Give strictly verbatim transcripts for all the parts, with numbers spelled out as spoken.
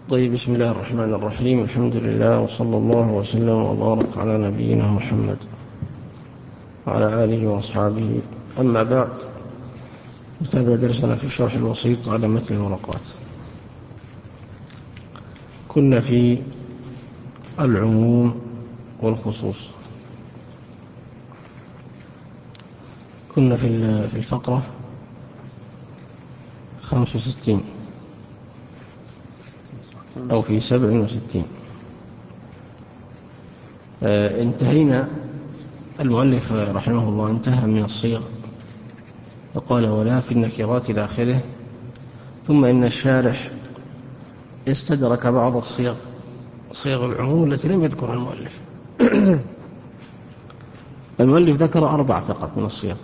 طيب، بسم الله الرحمن الرحيم. الحمد لله، وصلى الله وسلم وبارك على نبينا محمد وعلى آله وأصحابه. أما بعد، نتابع درسنا في الشرح الوسيط على متن الورقات. كنا في العموم والخصوص، كنا في في الفقرة خمس وستين أو في سبع وستين. انتهينا، المؤلف رحمه الله انتهى من الصيغ وقال ولا في النكرات إلى آخره، ثم إن الشارح استدرك بعض الصيغ، صيغ العموم التي لم يذكرها المؤلف. المؤلف ذكر أربع فقط من الصيغ،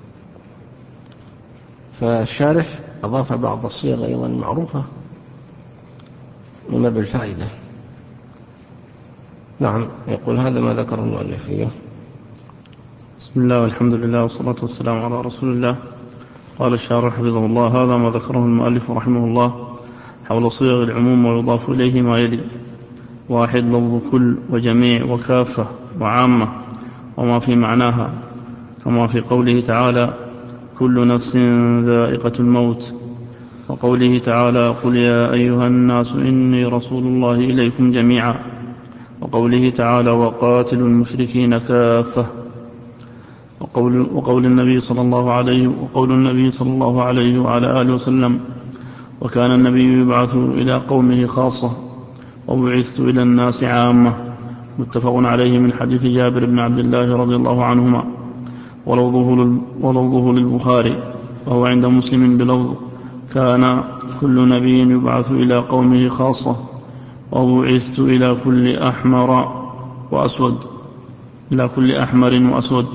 فالشارح أضاف بعض الصيغ أيضا معروفة من باب الفائدة. نعم، يقول هذا ما ذكر المؤلف فيه. بسم الله والحمد لله والصلاة والسلام على رسول الله. قال الشارح حفظه الله: هذا ما ذكره المؤلف رحمه الله حول صيغ العموم، ويضاف إليه ما يلي: واحد، لفظ كل وجميع وكافة وعامة وما في معناها، كما في قوله تعالى: كل نفس ذائقة الموت، وقوله تعالى: قل يا أيها الناس إني رسول الله إليكم جميعا، وقوله تعالى: وقاتلوا المشركين كافة، وقول, وقول النبي صلى الله عليه وقول النبي صلى الله عليه وعلى آله وسلم: وكان النبي يبعث إلى قومه خاصة وبعثت إلى الناس عامة. متفق عليه من حديث جابر بن عبد الله رضي الله عنهما، ولفظه للبخاري، وهو عند مسلم بلفظ: كان كل نبي يبعث إلى قومه خاصة وبعثت إلى كل أحمر وأسود إلى كل أحمر وأسود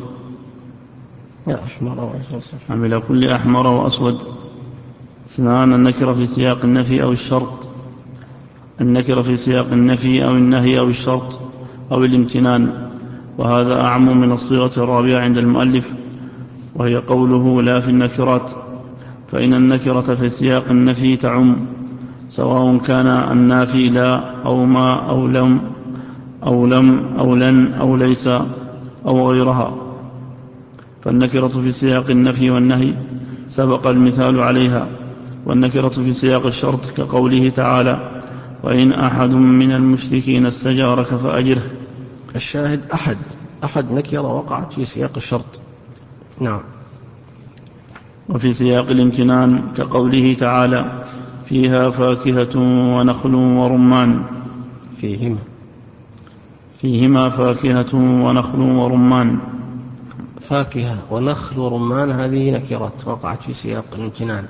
نعم إلى كل أحمر وأسود. اثنان، النكرة في سياق النفي أو الشرط النكرة في سياق النفي أو النهي أو الشرط أو الامتنان، وهذا أعم من الصيغة الرابعة عند المؤلف، وهي قوله لا في النكرات، فإن النكرة في سياق النفي تعم، سواء كان النافي لا أو ما أو لم أو لم أو لن أو ليس أو غيرها. فالنكرة في سياق النفي والنهي سبق المثال عليها، والنكرة في سياق الشرط كقوله تعالى: وإن أحد من المشركين استجارك فأجره. الشاهد أحد أحد نكرة وقعت في سياق الشرط. نعم. وفي سياق الامتنان كقوله تعالى: فيها فاكهة ونخل ورمان فيهما فيهما فاكهة ونخل ورمان. فاكهة ونخل ورمان هذه نكرات وقعت في سياق الامتنان.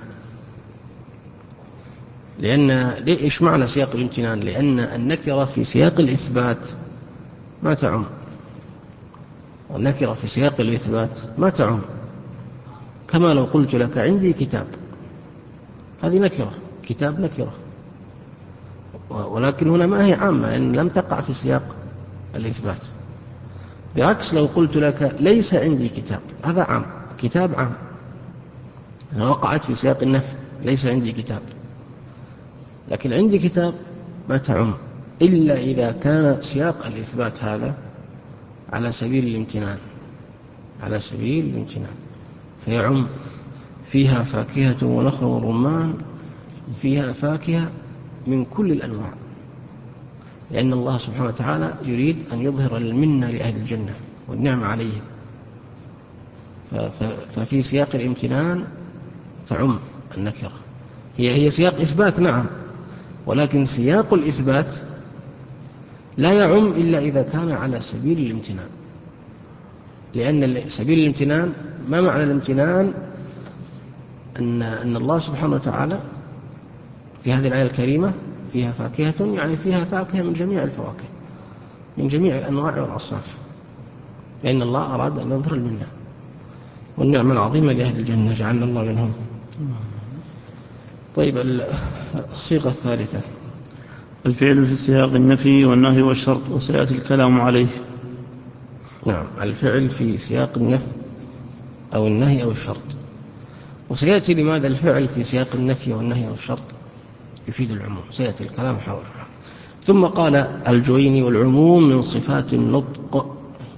لأن إيش معنى سياق الامتنان؟ لأن النكرة في سياق الإثبات ما تعم، والنكرة في سياق الإثبات ما تعم. كما لو قلت لك عندي كتاب، هذه نكرة، كتاب نكرة، ولكن هنا ما هي عامة لأن لم تقع في سياق الإثبات. بعكس لو قلت لك ليس عندي كتاب، هذا عام، كتاب عام، وقعت في سياق النفي، ليس عندي كتاب. لكن عندي كتاب ما تعم إلا إذا كان سياق الإثبات هذا على سبيل الامتنان، على سبيل الامتنان فيعم. فيها فاكهة ونخل ورمان، فيها فاكهة من كل الأنواع، لأن الله سبحانه وتعالى يريد أن يظهر المنة لأهل الجنة والنعم عليهم. ففي سياق الامتنان تعم النكرة. هي هي سياق إثبات نعم، ولكن سياق الإثبات لا يعم إلا إذا كان على سبيل الامتنان، لأن سبيل الامتنان، ما معنى الامتنان؟ أن, أن الله سبحانه وتعالى في هذه الآية الكريمة فيها فاكهة، يعني فيها فاكهة من جميع الفواكه، من جميع الأنواع والأصناف، لأن الله أراد أن يظهر المنة والنعمة العظيمة لأهل الجنة، جعلنا الله منهم. طيب، الصيغة الثالثة: الفعل في سياق النفي والنهي والشرط، وسيأتي الكلام عليه. نعم، الفعل في سياق النفي أو النهي أو الشرط. وسيأتي لماذا الفعل في سياق النفي والنهي والشرط. يفيد العموم، سيأتي الكلام حوله. ثم قال الجويني: والعموم من صفات النطق،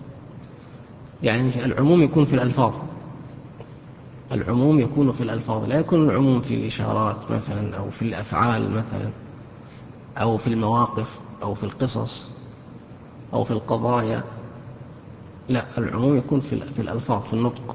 يعني العموم يكون في الألفاظ، العموم يكون في الألفاظ، لا يكون العموم في الإشارات مثلا، أو في الأفعال مثلا، أو في المواقف، أو في القصص، أو في القضايا. لا، العموم يكون في الألفاظ، في النطق.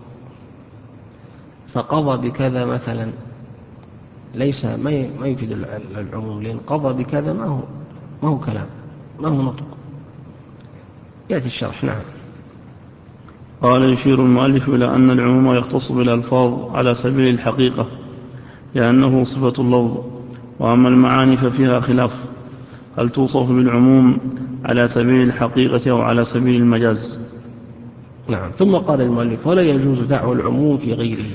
فقضى بكذا مثلا ليس ما يفيد العموم، لأن قضى بكذا ما هو ما هو كلام، ما هو نطق. يأتي الشرح. نعم. قال: يشير المؤلف إلى أن العموم يختص بالألفاظ على سبيل الحقيقة لأنه صفة اللفظ، وأما المعاني ففيها خلاف، هل توصف بالعموم على سبيل الحقيقة أو على سبيل المجاز؟ نعم. ثم قال المؤلف: ولا يجوز دعوى العموم في غيره،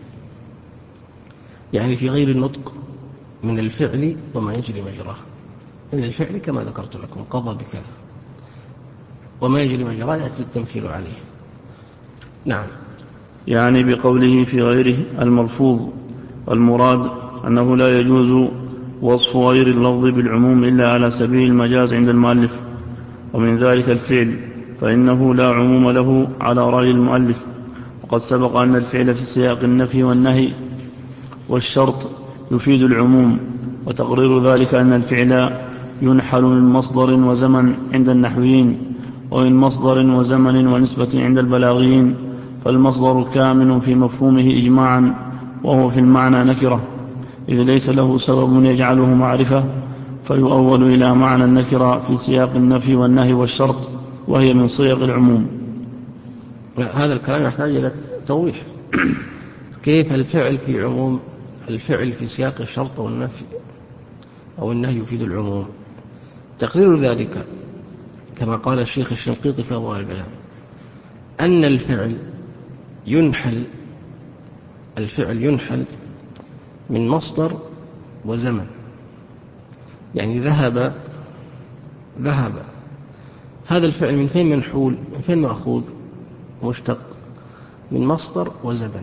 يعني في غير النطق، من الفعل وما يجري مجراه. من الفعل كما ذكرت لكم، قضى بكذا، وما يجري مجراه يأتي التمثيل عليه. نعم. يعني بقوله في غيره الملفوظ، والمراد أنه لا يجوز وصف غير اللفظ بالعموم إلا على سبيل المجاز عند المؤلف، ومن ذلك الفعل، فإنه لا عموم له على رأي المؤلف. وقد سبق أن الفعل في سياق النفي والنهي والشرط يفيد العموم، وتقرير ذلك أن الفعل ينحل من مصدر وزمن عند النحويين، ومن مصدر وزمن ونسبة عند البلاغيين، فالمصدر كامن في مفهومه إجماعا، وهو في المعنى نكرة، إذ ليس له سبب يجعله معرفة، فيؤول إلى معنى النكرة في سياق النفي والنهي والشرط، وهي من صيغ العموم. هذا الكلام يحتاج إلى توضيح. كيف الفعل في عموم؟ الفعل في سياق الشرط والنفي أو النهي يفيد العموم. تقرير ذلك كما قال الشيخ الشنقيطي في أضواء البيان، أن الفعل ينحل الفعل ينحل من مصدر وزمن، يعني ذهب ذهب هذا الفعل من فين منحول؟ من فين مأخوذ؟ مشتق من مصدر وزمن.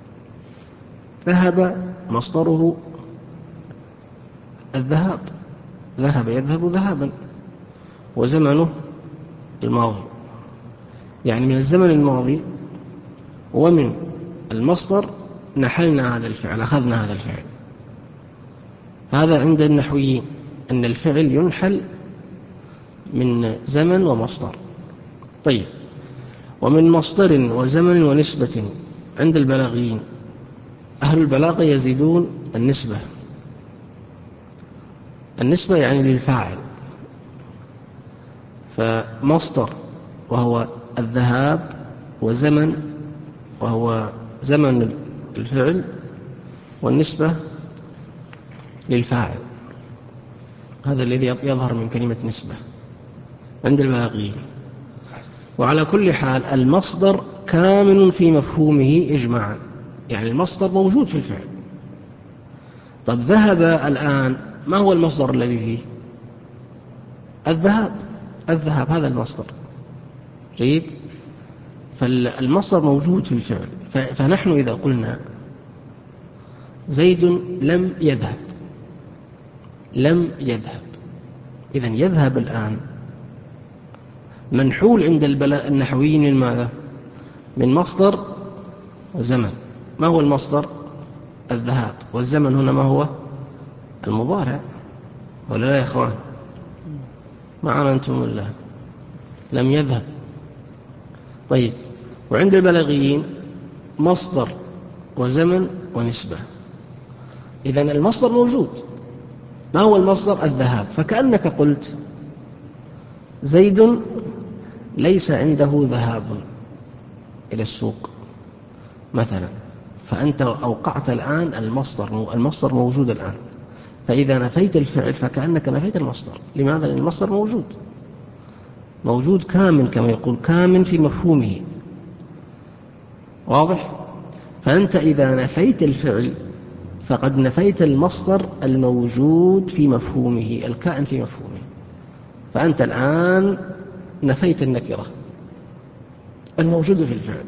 ذهب مصدره الذهاب، ذهب يذهب ذهابا، وزمنه الماضي، يعني من الزمن الماضي ومن المصدر نحلنا هذا الفعل، أخذنا هذا الفعل. هذا عند النحويين، أن الفعل ينحل من زمن ومصدر. طيب، ومن مصدر وزمن ونسبة عند البلاغيين. أهل البلاغة يزيدون النسبة، النسبة يعني للفاعل، فمصدر وهو الذهاب، وزمن وهو زمن الفعل، والنسبة للفاعل. هذا الذي يظهر من كلمة نسبة عند البلاغيين. وعلى كل حال المصدر كامن في مفهومه إجماعا، يعني المصدر موجود في الفعل. طب ذهب الآن، ما هو المصدر الذي فيه؟ الذهاب، الذهاب هذا المصدر. جيد. فالمصدر موجود في الفعل. فنحن إذا قلنا زيد لم يذهب، لم يذهب، إذن يذهب الآن منحول عند النحويين من ماذا؟ من مصدر وزمن. ما هو المصدر؟ الذهاب. والزمن هنا ما هو؟ المضارع، ولا لا يا إخوان؟ معنا أنتم الله. لم يذهب. طيب، وعند البلاغيين مصدر وزمن ونسبة. إذن المصدر موجود. ما هو المصدر؟ الذهاب. فكأنك قلت زيد ليس عنده ذهاب إلى السوق مثلا، فأنت أوقعت الآن المصدر، المصدر موجود الآن. فإذا نفيت الفعل فكأنك نفيت المصدر. لماذا؟ لأن المصدر موجود، موجود كامن، كما يقول كامن في مفهومه. واضح؟ فأنت إذا نفيت الفعل فقد نفيت المصدر الموجود في مفهومه، الكائن في مفهومه. فأنت الآن نفيت النكرة الموجودة في الفعل.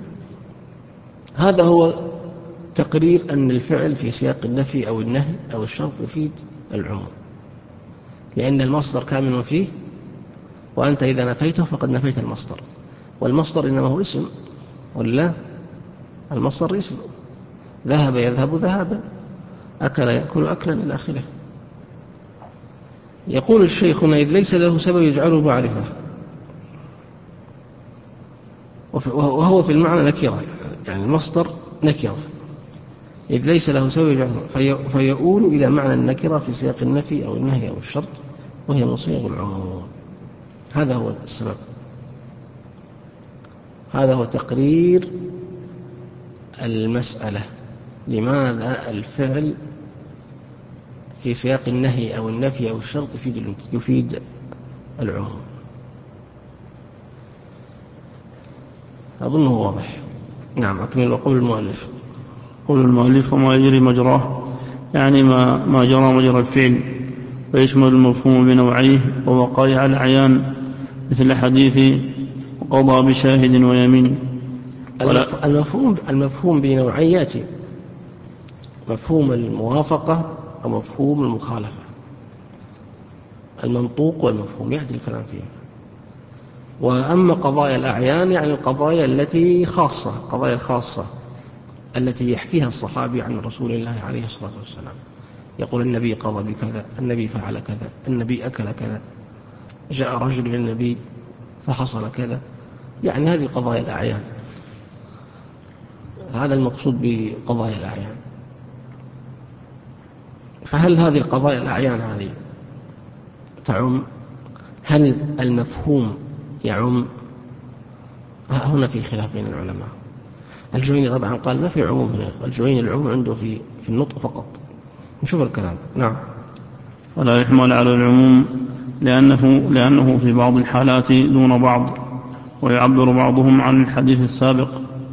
هذا هو تقرير أن الفعل في سياق النفي أو النهي أو الشرط يفيد العموم، لأن المصدر كامن فيه، وأنت إذا نفيته فقد نفيت المصدر، والمصدر إنما هو اسم، ولا المصدر اسم. ذهب يذهب ذهابا، أكل يأكل أكلا إلى آخره. يقول الشيخ إذ ليس له سبب يجعله معرفة، وهو في المعنى نكرة، يعني المصدر نكرة، إذ ليس له سبب يجعله في فيؤول إلى معنى النكرة في سياق النفي أو النهي أو الشرط، وهي من صيغ العموم. هذا هو السبب، هذا هو تقرير المسألة. لماذا الفعل في سياق النهي أو النفي أو الشرط يفيد, يفيد العموم؟ أظنه واضح. نعم، أكمل وقول المؤلف. قول المؤلف وما يجري مجراه، يعني ما, ما جرى مجرى الفعل، ويشمل المفهوم بنوعيه ووقائع الأعيان، مثل حديث وقضى بشاهد ويمين. المفهوم, المفهوم بنوعين يأتي مفهوم الموافقة ومفهوم المخالفة. المنطوق والمفهوم يأتي الكلام فيه. وأما قضايا الأعيان يعني القضايا التي خاصة، قضايا الخاصة التي يحكيها الصحابي عن رسول الله عليه الصلاة والسلام، يقول النبي قضى بكذا، النبي فعل كذا، النبي أكل كذا، جاء رجل للنبي فحصل كذا، يعني هذه قضايا الأعيان. هذا المقصود بقضايا الأعيان. فهل هذه القضايا الأعيان هذه تعم؟ هل المفهوم يعم؟ هنا في خلاف بين العلماء. الجويني طبعا قال ما في عموم هنا، الجويني العموم عنده في في النطق فقط. نشوف الكلام. نعم. ولا يحمل على العموم لأنه, لأنه في بعض الحالات دون بعض، ويعبر بعضهم عن الحديث السابق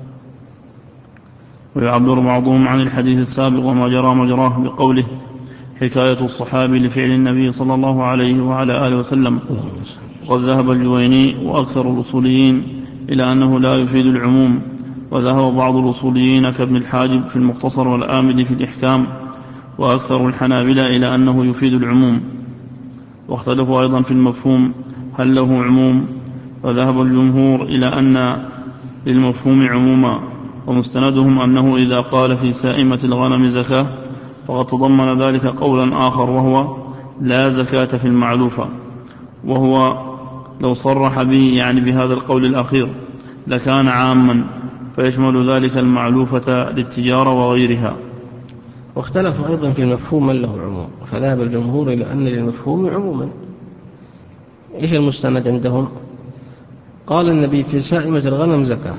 ويعبر بعضهم عن الحديث السابق وما جرى مجراه بقوله حكاية الصحابي لفعل النبي صلى الله عليه وعلى آله وسلم. وقد ذهب الجويني وأكثر الأصوليين إلى أنه لا يفيد العموم، وذهب بعض الأصوليين كابن الحاجب في المختصر والآمد في الإحكام، وأكثر الحنابلة إلى أنه يفيد العموم. واختلفوا أيضا في المفهوم هل له عموم، وذهب الجمهور إلى أن للمفهوم عموما، ومستندهم أنه إذا قال في سائمة الغنم زكاة فقد تضمن ذلك قولا آخر وهو لا زكاة في المعلوفة، وهو لو صرح به يعني بهذا القول الأخير لكان عاما، فيشمل ذلك المعلوفة للتجارة وغيرها. واختلفوا أيضا في المفهوم من له عموم، فذهب الجمهور إلى أن للمفهوم عموما. إيش المستند عندهم؟ قال النبي في سائمة الغنم زكاة.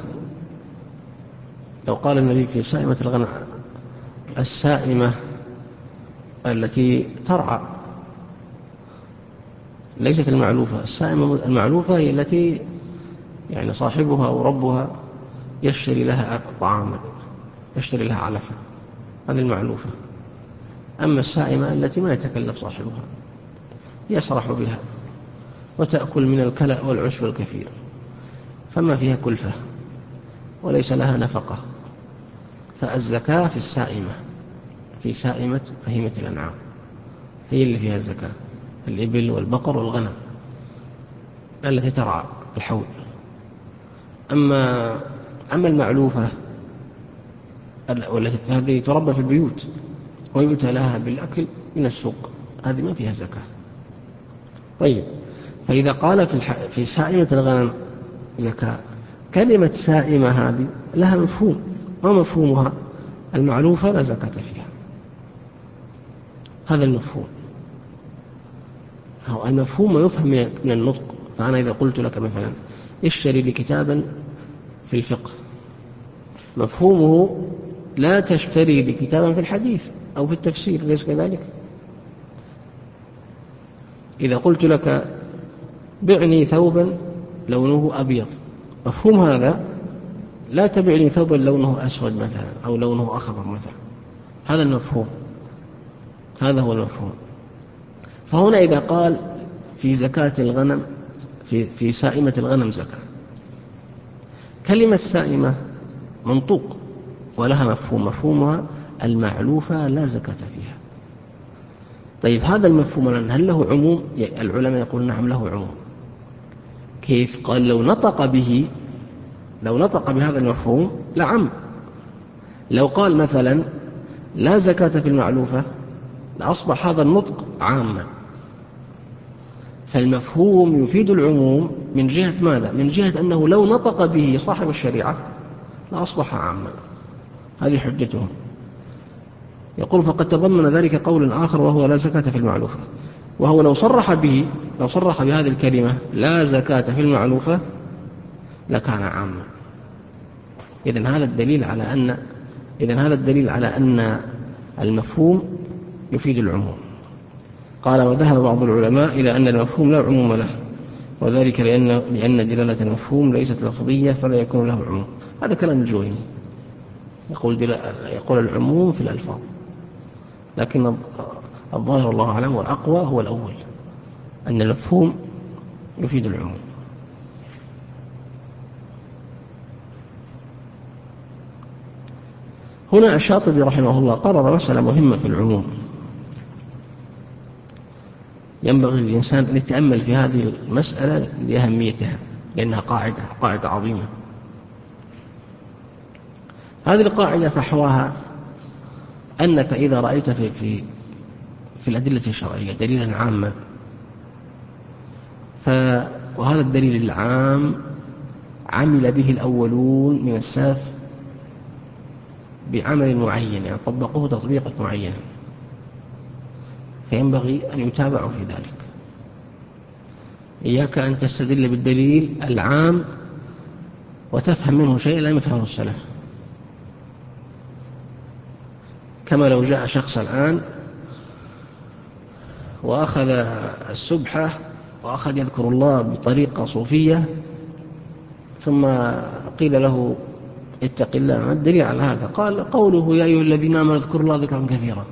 لو قال النبي في سائمة الغنم، السائمة التي ترعى ليست المعلوفة. السائمة المعلوفة هي التي يعني صاحبها أو ربها يشتري لها طعاما، يشتري لها علفا، هذه المعلوفة. أما السائمة التي ما يتكلف صاحبها، يسرح بها وتأكل من الكلأ والعشب الكثير، فما فيها كلفة وليس لها نفقة. فالزكاة في السائمة، في سائمة بهيمة الأنعام، هي اللي فيها الزكاة، الإبل والبقر والغنم التي ترعى الحول. أما أما المعلوفة والتي هذه تربى في البيوت ويؤتى لها بالأكل من السوق، هذه ما فيها زكاة. طيب، فإذا قال في, الح... في سائمة الغنم زكاة، كلمة سائمة هذه لها مفهوم، ما مفهومها؟ المعلوفة لا زكاة فيها. هذا المفهوم، هو المفهوم ما يفهم من النطق. فأنا إذا قلت لك مثلا اشتري لي كتابا في الفقه، مفهومه لا تشتري لي كتابا في الحديث أو في التفسير، ليس كذلك؟ إذا قلت لك بعني ثوبا لونه أبيض، مفهوم هذا لا تبعني ثوبا لونه أسود مثلا أو لونه أخضر مثلا، هذا المفهوم، هذا هو المفهوم. فهنا إذا قال في زكاة الغنم، في, في سائمة الغنم زكاة، كلمة سائمة منطوق ولها مفهوم، مفهومها المعلوفة لا زكاة فيها. طيب هذا المفهوم الآن هل له عموم؟ العلماء يقول نعم له عموم. كيف؟ قال لو نطق به، لو نطق بهذا المفهوم لعم. لو قال مثلا لا زكاة في المعلوفة لأصبح هذا النطق عاما. فالمفهوم يفيد العموم من جهة ماذا؟ من جهة أنه لو نطق به صاحب الشريعة لأصبح عاما. هذه حجتهم. يقول فقد تضمن ذلك قول آخر وهو لا زكاة في المعلوفة، وهو لو صرح به، لو صرح بهذه الكلمة لا زكاة في المعلوفة لكان عاما. إذن هذا الدليل على أن إذن هذا الدليل على أن المفهوم يفيد العموم. قال وذهب بعض العلماء إلى أن المفهوم لا عموم له، وذلك لأن لأن دلالة المفهوم ليست لفظية فلا يكون له عموم. هذا كلام الجويني، يقول يقول العموم في الألفاظ، لكن الظاهر الله أعلم والأقوى هو الأول، أن المفهوم يفيد العموم. هنا الشاطبي رحمه الله قرر مسألة مهمة في العموم، ينبغي للإنسان أن يتأمل في هذه المسألة لأهميتها، لأنها قاعدة قاعدة عظيمة. هذه القاعدة فحواها أنك إذا رأيت في في في الأدلة الشرعية دليلا عاما، ف وهذا الدليل العام عمل به الأولون من السلف بعمل معين، يعني طبقوه تطبيقا معينا، فينبغي أن يتابعوا في ذلك. إياك أن تستدل بالدليل العام وتفهم منه شيء لا يفهمه السلف. كما لو جاء شخص الآن وأخذ السبحة وأخذ يذكر الله بطريقة صوفية، ثم قيل له اتق الله، ما الدليل على هذا؟ قال قوله يا أيها الذين آمنوا اذكروا الله ذكرا كثيرا.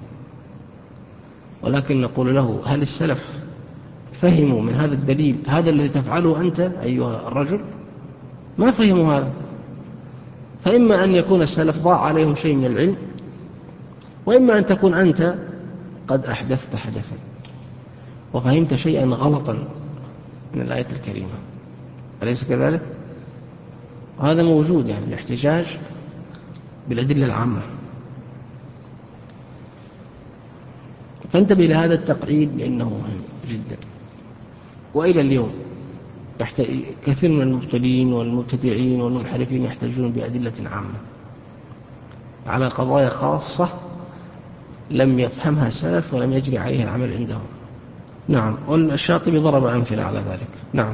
ولكن نقول له هل السلف فهموا من هذا الدليل هذا الذي تفعله أنت أيها الرجل؟ ما فهموا هذا. فإما أن يكون السلف ضاع عليهم شيء من العلم، وإما أن تكون أنت قد أحدثت حدثا وفهمت شيئا غلطا من الآية الكريمة، أليس كذلك؟ وهذا موجود، يعني الاحتجاج بالأدلة العامة. فانتبه لهذا التقعيد لأنه مهم جدا. وإلى اليوم كثير من المبتدئين والمبتدعين والمنحرفين يحتجون بأدلة عامة على قضايا خاصة لم يفهمها السلف ولم يجري عليها العمل عندهم. نعم، والشاطبي ضرب أمثلة على ذلك. نعم.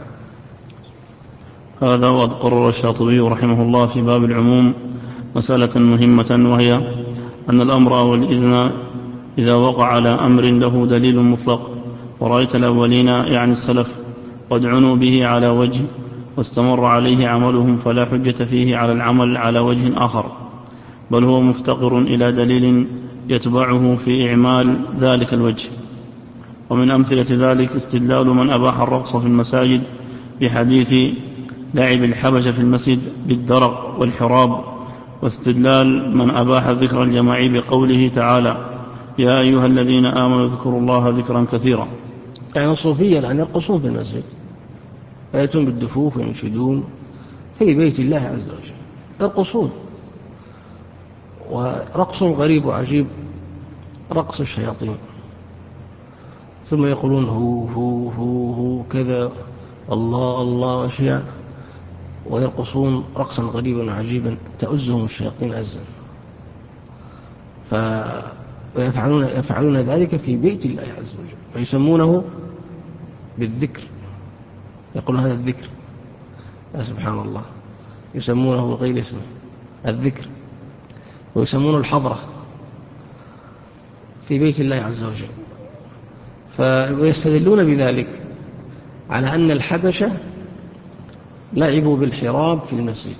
هذا وقد قرر الشاطبي رحمه الله في باب العموم مسألة مهمة، وهي أن الأمر أو الإذن إذا وقع على أمر له دليل مطلق، ورأيت الأولين يعني السلف قد عنوا به على وجه واستمر عليه عملهم، فلا حجة فيه على العمل على وجه آخر، بل هو مفتقر إلى دليل يتبعه في إعمال ذلك الوجه. ومن أمثلة ذلك استدلال من أباح الرقص في المساجد بحديث لعب الحبش في المسجد بالدرق والحراب، واستدلال من أباح ذكر الجماعي بقوله تعالى يا أيها الذين آمنوا اذكروا الله ذكرا كثيرا. يعني الصوفية الآن يرقصون في المسجد، يأتون بالدفوف وينشدون في بيت الله عز وجل، يرقصون، ورقص غريب وعجيب، رقص الشياطين، ثم يقولون هو هو هو هو كذا الله الله وأشياء، ويرقصون رقصا غريبا وعجيبا تؤزهم الشياطين أزا. فيفعلون يفعلون ذلك في بيت الله عز وجل، ويسمونه بالذكر، يقولون هذا الذكر، يا سبحان الله، يسمونه بغير اسمه الذكر، ويسمونه الحضرة في بيت الله عز وجل. فيستدلون بذلك على أن الحبشة لعبوا بالحراب في المسجد.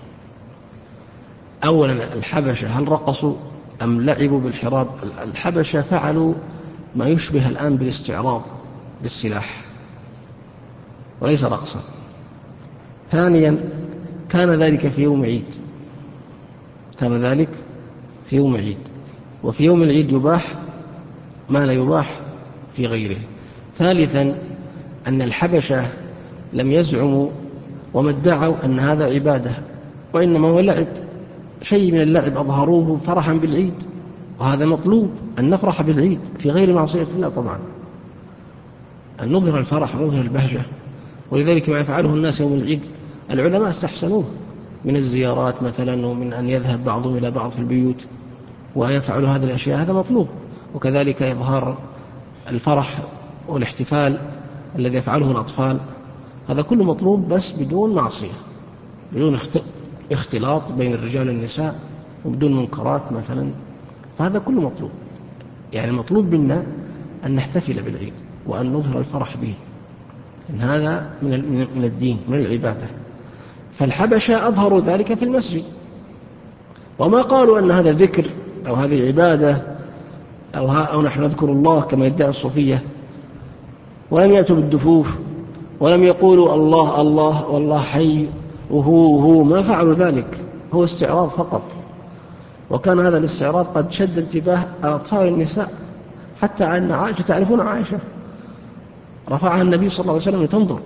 أولا الحبشة هل رقصوا أم لعبوا بالحراب؟ الحبشة فعلوا ما يشبه الآن بالاستعراض بالسلاح وليس رقصا. ثانيا كان ذلك في يوم عيد، كان ذلك في يوم عيد، وفي يوم العيد يباح ما لا يباح في غيره. ثالثا أن الحبشة لم يزعموا وما ادعوا أن هذا عبادة، وإنما هو لعب، شيء من اللعب أظهروه فرحا بالعيد، وهذا مطلوب أن نفرح بالعيد في غير معصية الله طبعا، أن نظهر الفرح ونظهر البهجة. ولذلك ما يفعله الناس يوم العيد العلماء استحسنوه من الزيارات مثلا، ومن أن يذهب بعضهم إلى بعض في البيوت ويفعل هذه الأشياء، هذا مطلوب. وكذلك إظهار الفرح والاحتفال الذي يفعله الأطفال، هذا كله مطلوب، بس بدون معصية، بدون اختلاط بين الرجال والنساء، وبدون منكرات مثلا، فهذا كله مطلوب. يعني مطلوب منا أن نحتفل بالعيد وأن نظهر الفرح به، إن هذا من الدين، من العبادة. فالحبشة أظهروا ذلك في المسجد، وما قالوا أن هذا ذكر أو هذه عبادة أو, أو نحن نذكر الله كما يدعي الصوفية، ولم يأتوا بالدفوف، ولم يقولوا الله الله والله حي وهو هو، ما فعلوا ذلك، هو استعراض فقط. وكان هذا الاستعراض قد شد انتباه أطفال النساء، حتى أن عائشة، تعرفون عائشة رفعها النبي صلى الله عليه وسلم لتنظر،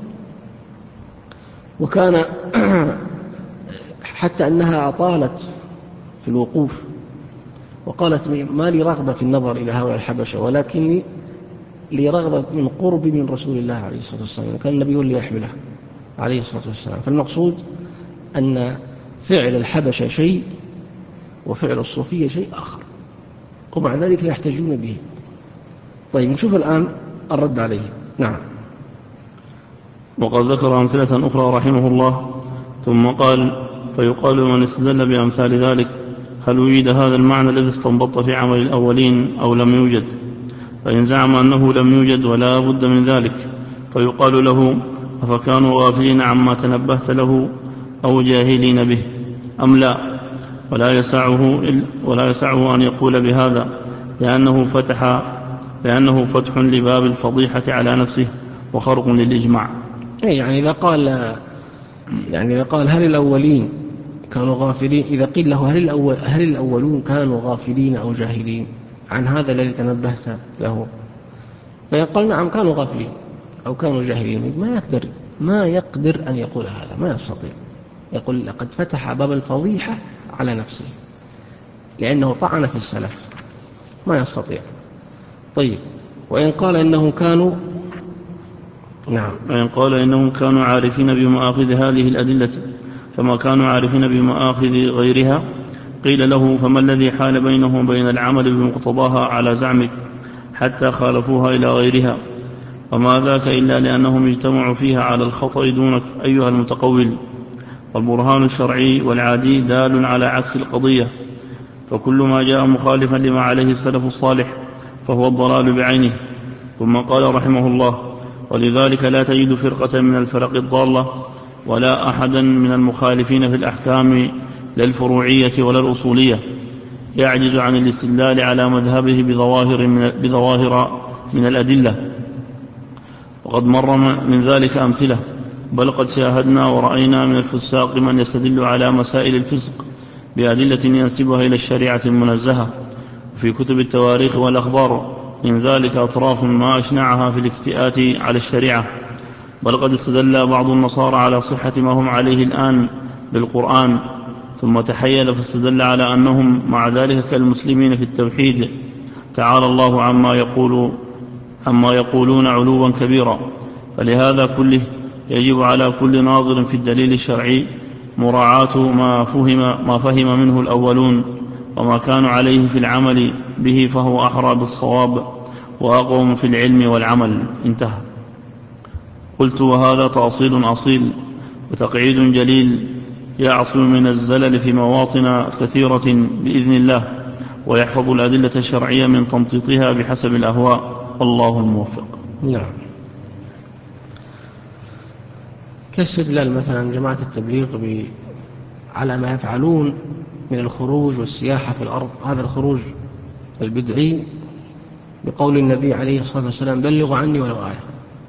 وكان حتى أنها أطالت في الوقوف، وقالت ما لي رغبة في النظر إلى هؤلاء الحبشة، ولكني لي رغبة من قرب من رسول الله عليه الصلاة والسلام، كان النبي هو اللي يحمله عليه الصلاة والسلام. فالمقصود أن فعل الحبشة شيء وفعل الصوفية شيء آخر، ومع ذلك يحتجون به. طيب نشوف الآن الرد عليه. نعم. وقد ذكر أمثلة أخرى رحمه الله، ثم قال: فيقال من استدل بأمثال ذلك هل وجد هذا المعنى الذي استنبط في عمل الأولين أو لم يوجد؟ فإن زعم أنه لم يوجد ولا بد من ذلك فيقال له: أفكانوا غافلين عما تنبهت له أو جاهلين به أم لا؟ ولا يسعه, ولا يسعه أن يقول بهذا، لأنه فتح, لأنه فتح لباب الفضيحة على نفسه وخرق للإجماع. يعني إذا قال يعني إذا قال هل الأولين كانوا غافلين، إذا قيل له هل, الأول هل الأولون كانوا غافلين أو جاهلين عن هذا الذي تنبهت له، فيقول نعم كانوا غافلين أو كانوا جاهلين، ما يقدر ما يقدر أن يقول هذا، ما يستطيع. يقول لقد فتح باب الفضيحة على نفسه، لأنه طعن في السلف، ما يستطيع. طيب وإن قال إنهم كانوا نعم وإن قال إنهم كانوا عارفين بمآخذ هذه الأدلة كما كانوا عارفين بمآخذ غيرها، قيل له: فما الذي حال بينهم وبين العمل بمقتضاها على زعمك حتى خالفوها إلى غيرها؟ وما ذاك إلا لأنهم اجتمعوا فيها على الخطأ دونك أيها المتقول. والبرهان الشرعي والعادي دال على عكس القضية، فكل ما جاء مخالفا لما عليه السلف الصالح فهو الضلال بعينه. ثم قال رحمه الله: ولذلك لا تجد فرقة من الفرق الضالة ولا أحدا من المخالفين في الأحكام لا الفروعية ولا الأصولية يعجز عن الاستدلال على مذهبه بظواهر من, بظواهر من الأدلة، وقد مر من ذلك أمثلة، بل قد شاهدنا ورأينا من الفساق من يستدل على مسائل الفسق بأدلة ينسبها إلى الشريعة المنزهة. وفي كتب التواريخ والأخبار من ذلك أطراف ما أشنعها في الافتئات على الشريعة، بل قد استدل بعض النصارى على صحة ما هم عليه الآن بالقرآن، ثم تحيل فاستدل على أنهم مع ذلك كالمسلمين في التوحيد، تعالى الله عما يقول عما يقولون علوا كبيرا. فلهذا كله يجب على كل ناظر في الدليل الشرعي مراعاة ما فهم, ما فهم منه الأولون وما كانوا عليه في العمل به، فهو أحرى بالصواب وأقوم في العلم والعمل. انتهى. قلت: وهذا تأصيل أصيل وتقعيد جليل يعصم من الزلل في مواطن كثيرة بإذن الله، ويحفظ الأدلة الشرعية من تمطيطها بحسب الأهواء، والله الموفق. نعم. كاستدلال مثلا جماعة التبليغ على ما يفعلون من الخروج والسياحة في الأرض، هذا الخروج البدعي، بقول النبي عليه الصلاة والسلام: بلغوا عني ولو آية،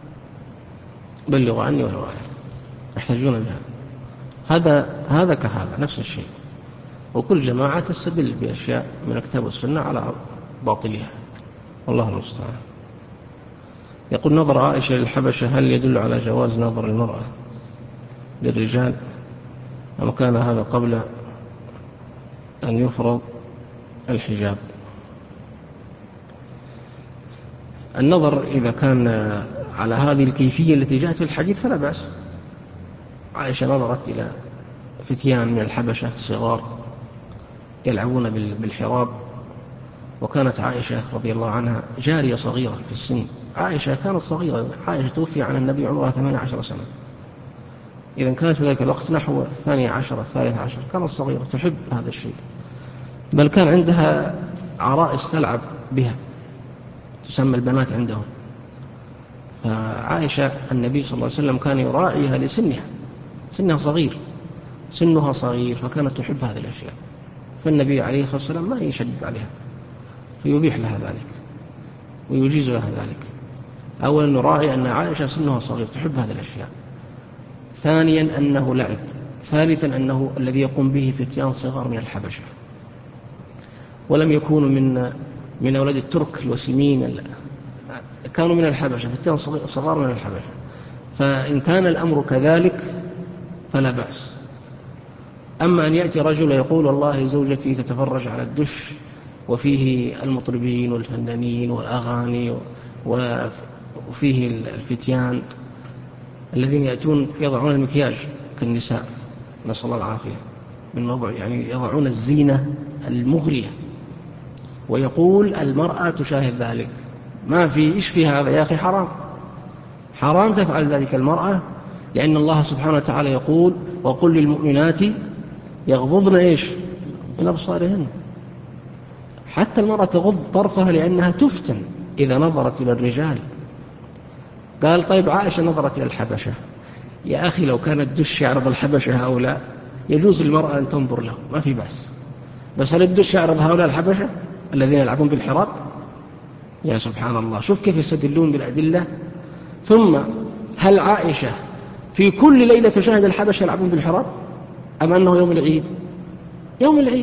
بلغوا عني ولو آية، يحتاجون بها. هذا هذا كهذا نفس الشيء، وكل جماعة تستدل بأشياء من الكتاب والسنة على باطلها، والله المستعان. يقول نظر عائشة للحبشة هل يدل على جواز نظر المرأة للرجال أم كان هذا قبل أن يفرض الحجاب؟ النظر إذا كان على هذه الكيفية التي جاءت في الحديث فلا بأس. عائشة نظرت إلى فتيان من الحبشة صغار يلعبون بالحراب، وكانت عائشة رضي الله عنها جارية صغيرة في السن. عائشة كانت صغيرة، عائشة توفي عن النبي عمرها ثمانية عشر سنة، إذن كانت في ذلك الوقت نحو الثانية عشر الثالث عشر، كانت صغيرة تحب هذا الشيء، بل كان عندها عرائس تلعب بها تسمى البنات عندهم. فعائشة النبي صلى الله عليه وسلم كان يراعيها لسنها، سنها صغير سنها صغير فكانت تحب هذه الأشياء، فالنبي عليه الصلاة والسلام ما يشدد عليها فيبيح لها ذلك ويجيز لها ذلك. أولا نراعي أن عائشة سنها صغير تحب هذه الأشياء، ثانيا أنه لعب، ثالثا أنه الذي يقوم به فتيان صغار من الحبشة، ولم يكونوا من من أولاد الترك الوسيمين، كانوا من الحبشة، فتيان صغار من الحبشة. فإن كان الأمر كذلك فلا بأس. أما أن يأتي رجل يقول والله زوجتي تتفرج على الدش وفيه المطربين والفنانين والأغاني وفيه الفتيان الذين يأتون يضعون المكياج كالنساء نسأل الله العافية من وضع، يعني يضعون الزينة المغرية، ويقول المرأة تشاهد ذلك، ما في إيش في هذا يا أخي؟ حرام حرام تفعل ذلك المرأة، لأن الله سبحانه وتعالى يقول وقل للمؤمنات يغضضن إيش من أبصارهن. حتى المرأة تغض طرفها لأنها تفتن إذا نظرت إلى الرجال. قال طيب عائشة نظرت إلى الحبشة، يا أخي لو كان الدش يعرض الحبشة هؤلاء يجوز للمرأة أن تنظر له، ما في بأس، بس هل الدش يعرض هؤلاء الحبشة الذين يلعبون بالحراب؟ يا سبحان الله، شوف كيف يستدلون بالأدلة. ثم هل عائشة في كل ليلة تشاهد الحبشة يلعبون بالحراب أم أنه يوم العيد؟ يوم العيد،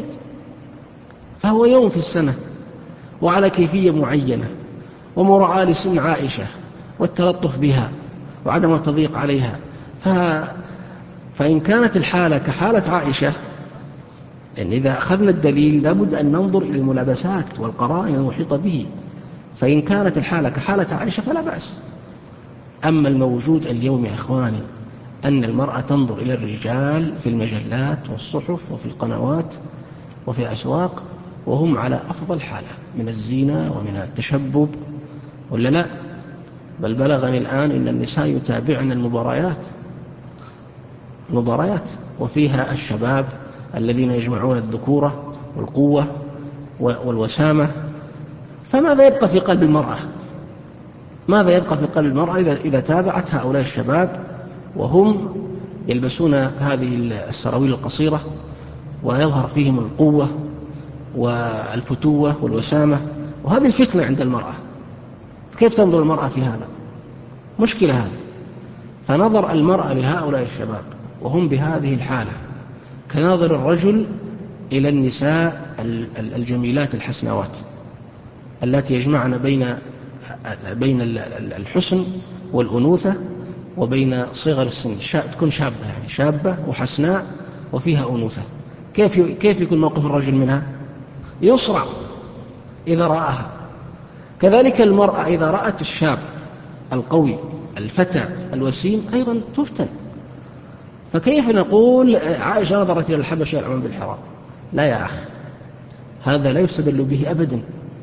فهو يوم في السنة وعلى كيفية معينة ومراعاة لسن عائشة والتلطف بها وعدم التضييق عليها. ف... فإن كانت الحالة كحالة عائشة، لأن إذا أخذنا الدليل لابد أن ننظر إلى الملابسات والقرائن المحيطة به، فإن كانت الحالة كحالة عائشة فلا بأس. أما الموجود اليوم يا إخواني أن المرأة تنظر إلى الرجال في المجلات والصحف وفي القنوات وفي الأسواق وهم على أفضل حالة من الزينة ومن التشبب، ولا لا؟ بل بلغني الآن إن النساء يتابعن المباريات المباريات وفيها الشباب الذين يجمعون الذكورة والقوة والوسامة. فماذا يبقى في قلب المرأة؟ ماذا يبقى في قلب المرأة إذا, إذا تابعت هؤلاء الشباب وهم يلبسون هذه السراويل القصيرة ويظهر فيهم القوة والفتوة والوسامة، وهذه الفتنة عند المرأة، كيف تنظر المرأة في هذا؟ مشكلة هذه. فنظر المرأة لهؤلاء الشباب وهم بهذه الحالة كناظر الرجل إلى النساء الجميلات الحسنوات التي يجمعن بين بين الحسن والأنوثة وبين صغر السن، تكون شابة يعني شابة وحسناء وفيها أنوثة. كيف كيف يكون موقف الرجل منها؟ يصرع إذا رآها. كذلك المرأة إذا رأت الشاب القوي الفتى الوسيم أيضا تفتن. فكيف نقول عائشة نظرت إلى الحبشة يلعبون بالحرام؟ لا يا أخي، هذا لا يستدل به أبدا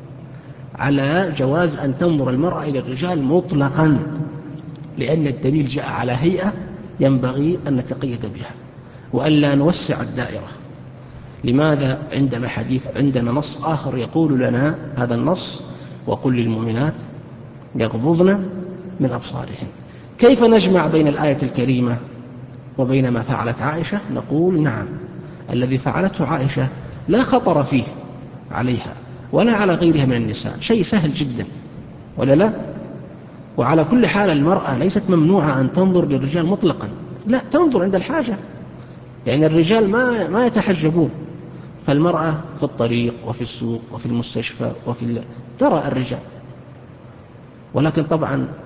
على جواز أن تنظر المرأة إلى الرجال مطلقا، لأن الدليل جاء على هيئة ينبغي أن نتقيد بها وألا نوسع الدائرة. لماذا عندنا حديث عندنا نص آخر يقول لنا هذا النص وقل للمؤمنات يغضضن من أبصارهن؟ كيف نجمع بين الآية الكريمة وبين ما فعلت عائشة؟ نقول نعم، الذي فعلته عائشة لا خطر فيه عليها ولا على غيرها من النساء، شيء سهل جدا، ولا لا؟ وعلى كل حال المرأة ليست ممنوعة أن تنظر للرجال مطلقا، لا، تنظر عند الحاجة، لأن الرجال ما ما يتحجبون، فالمرأة في الطريق وفي السوق وفي المستشفى وفي ال... ترى الرجال. ولكن طبعا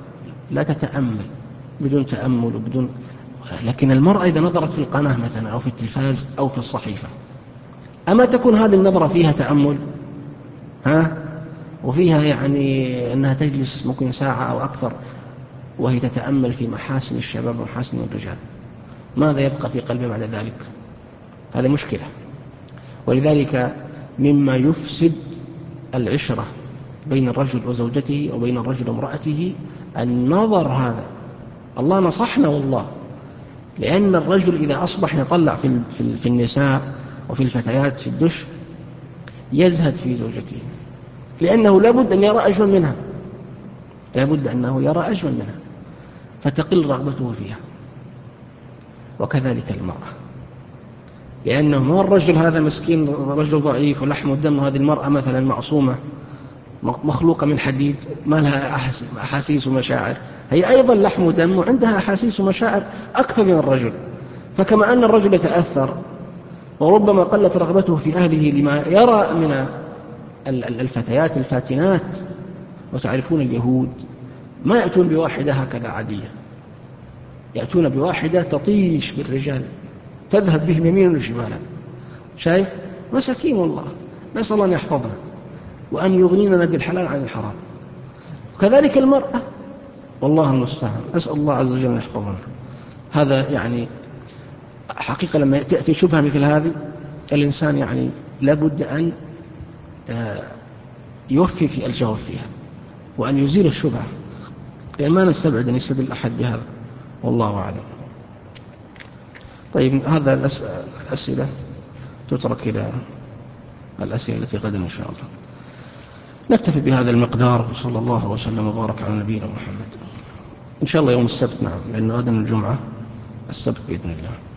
لا تتأمل بدون تأمل وبدون. لكن المرأة إذا نظرت في القناة مثلا أو في التلفاز أو في الصحيفة، أما تكون هذه النظرة فيها تأمل ها وفيها يعني أنها تجلس ممكن ساعة أو أكثر وهي تتأمل في محاسن الشباب ومحاسن الرجال، ماذا يبقى في قلبه بعد ذلك؟ هذا مشكلة. ولذلك مما يفسد العشرة بين الرجل وزوجته وبين الرجل وامرأته النظر هذا. الله نصحنا والله، لأن الرجل إذا أصبح يطلع في, في, في النساء وفي الفتيات في الدش يزهد في زوجته، لأنه لابد أن يرى أجمل منها، لابد أنه يرى أجمل منها فتقل رغبته فيها. وكذلك المرأة، لأنه ما الرجل هذا مسكين رجل ضعيف ولحم الدم، وهذه المرأة مثلا معصومة مخلوقة من حديد ما لها أحاسيس ومشاعر، هي أيضا لحم ودم وعندها أحاسيس ومشاعر أكثر من الرجل. فكما أن الرجل يتأثر وربما قلت رغبته في أهله لما يرى من الفتيات الفاتنات، وتعرفون اليهود ما يأتون بواحدة هكذا عادية، يأتون بواحدة تطيش بالرجال تذهب بهم يمينا وشمالا، شايف مساكين والله. نسأل الله أن يحفظنا وأن يغنينا بالحلال عن الحرام. وكذلك المرأة والله المستعان، أسأل الله عز وجل أن يحفظنا. هذا يعني حقيقة لما تأتي شبهة مثل هذه الإنسان يعني لابد أن يوفي في الجواب فيها وأن يزيل الشبهة، لأن ما نستبعد أن يستدل أحد بهذا، والله أعلم. طيب هذا الأسئلة تترك إلى الأسئلة التي غدا إن شاء الله. نكتفي بهذا المقدار، وصلى الله وسلم وبارك على نبينا محمد. إن شاء الله يوم السبت، نعم، لأن غدا الجمعة، السبت بإذن الله.